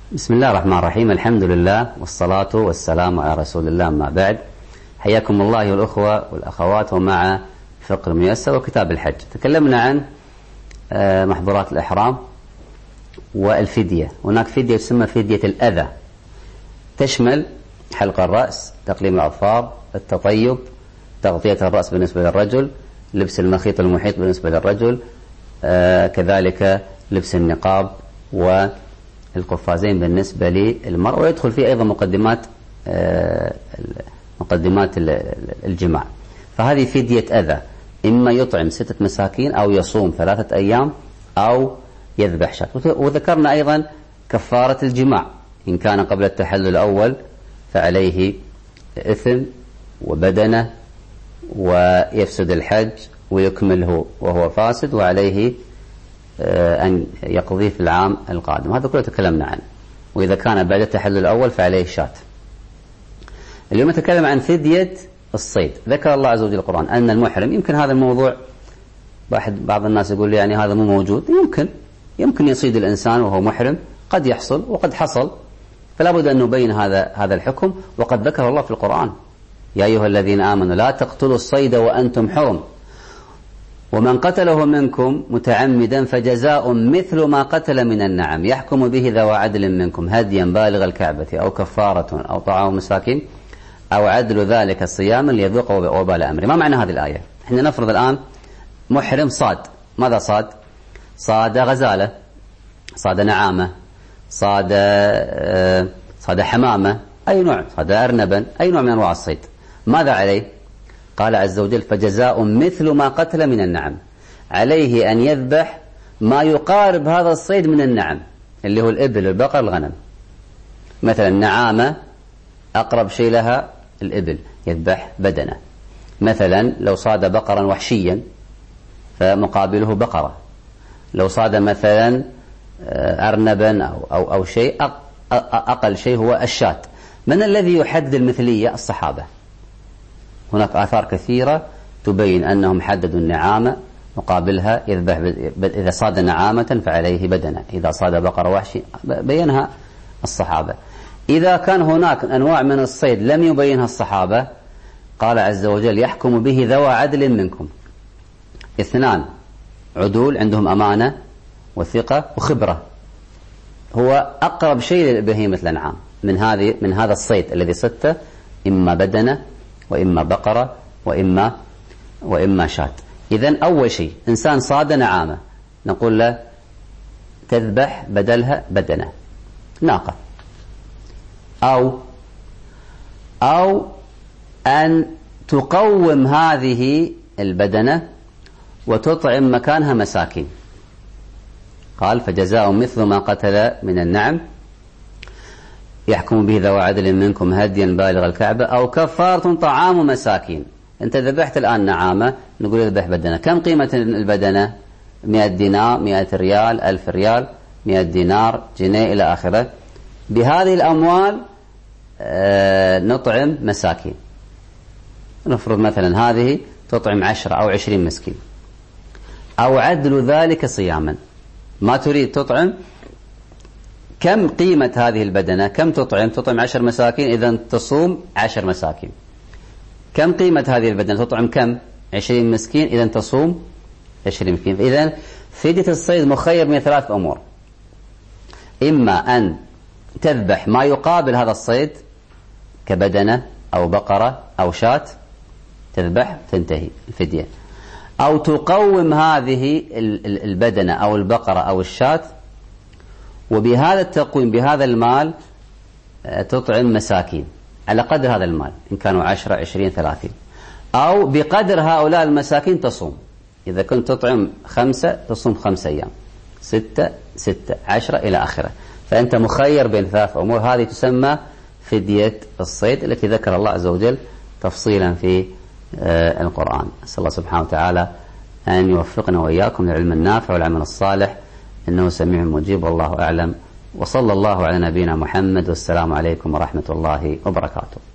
بسم الله الرحمن الرحيم. الحمد لله والصلاة والسلام على رسول الله، ما بعد. حياكم الله الأخوة والأخوات ومع فقه الميسر وكتاب الحج. تكلمنا عن محظورات الإحرام والفدية. هناك فدية تسمى فدية الأذى، تشمل حلق الرأس، تقليم الأظفار، التطيب، تغطية الرأس بالنسبة للرجل، لبس المخيط المحيط بالنسبة للرجل، كذلك لبس النقاب والقفازين بالنسبة للمرأة، ويدخل فيه أيضا مقدمات الجماع. فهذه فدية أذى، إما يطعم 6 مساكين أو يصوم 3 أيام أو يذبح شاة. وذكرنا أيضا كفارة الجماع، إن كان قبل التحلل الأول فعليه إثم وبدنه ويفسد الحج ويكمله وهو فاسد، وعليه أن يقضيه في العام القادم. هذا كله تكلمنا عنه. وإذا كان بعد التحلل الأول فعليه شاة. اليوم نتكلم عن فدية الصيد. ذكر الله عز وجل القرآن أن المحرم، يمكن هذا الموضوع بعض الناس يقول لي يعني هذا مو موجود. يمكن يصيد الإنسان وهو محرم، قد يحصل وقد حصل، فلا بد أن نبين هذا الحكم. وقد ذكر الله في القرآن: يا أيها الذين آمنوا لا تقتلوا الصيد وأنتم حرم ومن قتله منكم متعمدا فجزاء مثل ما قتل من النعم يحكم به ذوى عدل منكم هديا بالغ الكعبة أو كفارة أو طعام مساكين أو عدل ذلك صياما ليذوق وبال أمره. ما معنى هذه الآية؟ احنا نفرض الآن محرم صاد. ماذا صاد؟ صاد غزالة، صاد نعامة، صاد حمامة، أي نوع، صاد أرنبا، أي نوع من أنواع الصيد. ماذا عليه؟ قال عز وجل: فجزاء مثل ما قتل من النعم. عليه أن يذبح ما يقارب هذا الصيد من النعم، اللي هو الإبل، البقر، الغنم. مثلا النعامة أقرب شيء لها الإبل، يذبح بدنه. مثلا لو صاد بقرا وحشيا فمقابله بقرة. لو صاد مثلا أرنبا أو شيء أقل شيء هو الشاة. من الذي يحدد المثلية؟ الصحابة. هناك آثار كثيرة تبين أنهم حددوا النعامة مقابلها يذبح. إذا صاد نعامة فعليه بدنة، إذا صاد بقرة وحشي بينها الصحابة. إذا كان هناك أنواع من الصيد لم يبينها الصحابة، قال عز وجل: يحكم به ذوى عدل منكم. 2 عدول عندهم أمانة وثقة وخبرة، هو أقرب شيء لبهيمة الأنعام من هذا الصيد الذي صدته، إما بدنة وإما بقرة وإما شاة. إذن أول شيء إنسان صاد نعامة، نقول له تذبح بدلها بدنة، ناقة، أو أن تقوم هذه البدنة وتطعم مكانها مساكين. قال: فجزاء مثل ما قتل من النعم يحكم به ذوى عدل منكم هديا بالغ الكعبة أو كفارة طعام مساكين. أنت ذبحت الآن نعامة، نقول اذبح بدنة. كم قيمة البدنة؟ 100 دينار، 100 ريال، 1000 ريال، 100 دينار، جنيه، إلى آخره. بهذه الأموال نطعم مساكين. نفرض مثلا هذه تطعم 10 أو 20 مسكين، أو عدل ذلك صياما. ما تريد تطعم، كم قيمة هذه البدنة؟ كم تطعم 10 مساكين، إذن تصوم 10 مساكين. كم قيمة هذه البدنة؟ تطعم كم؟ 20 مسكين، إذن تصوم 20 مسكين. إذن فدية الصيد مخير من 3 أمور: إما أن تذبح ما يقابل هذا الصيد كبدنة أو بقرة أو شاة، تذبح تنتهي الفدية، أو تقوم هذه البدنة أو البقرة أو الشاة، وبهذا التقويم بهذا المال تطعم مساكين على قدر هذا المال، إن كانوا 10 20 30، أو بقدر هؤلاء المساكين تصوم. إذا كنت تطعم 5 تصوم 5 أيام، 6 10 إلى آخره. فأنت مخير بين 3 أمور. هذه تسمى فدية الصيد التي ذكر الله عز وجل تفصيلا في القرآن. أسأل الله سبحانه وتعالى أن يوفقنا وإياكم للعلم النافع والعمل الصالح، إنه سميع مجيب، والله أعلم. وصلى الله على نبينا محمد، والسلام عليكم ورحمة الله وبركاته.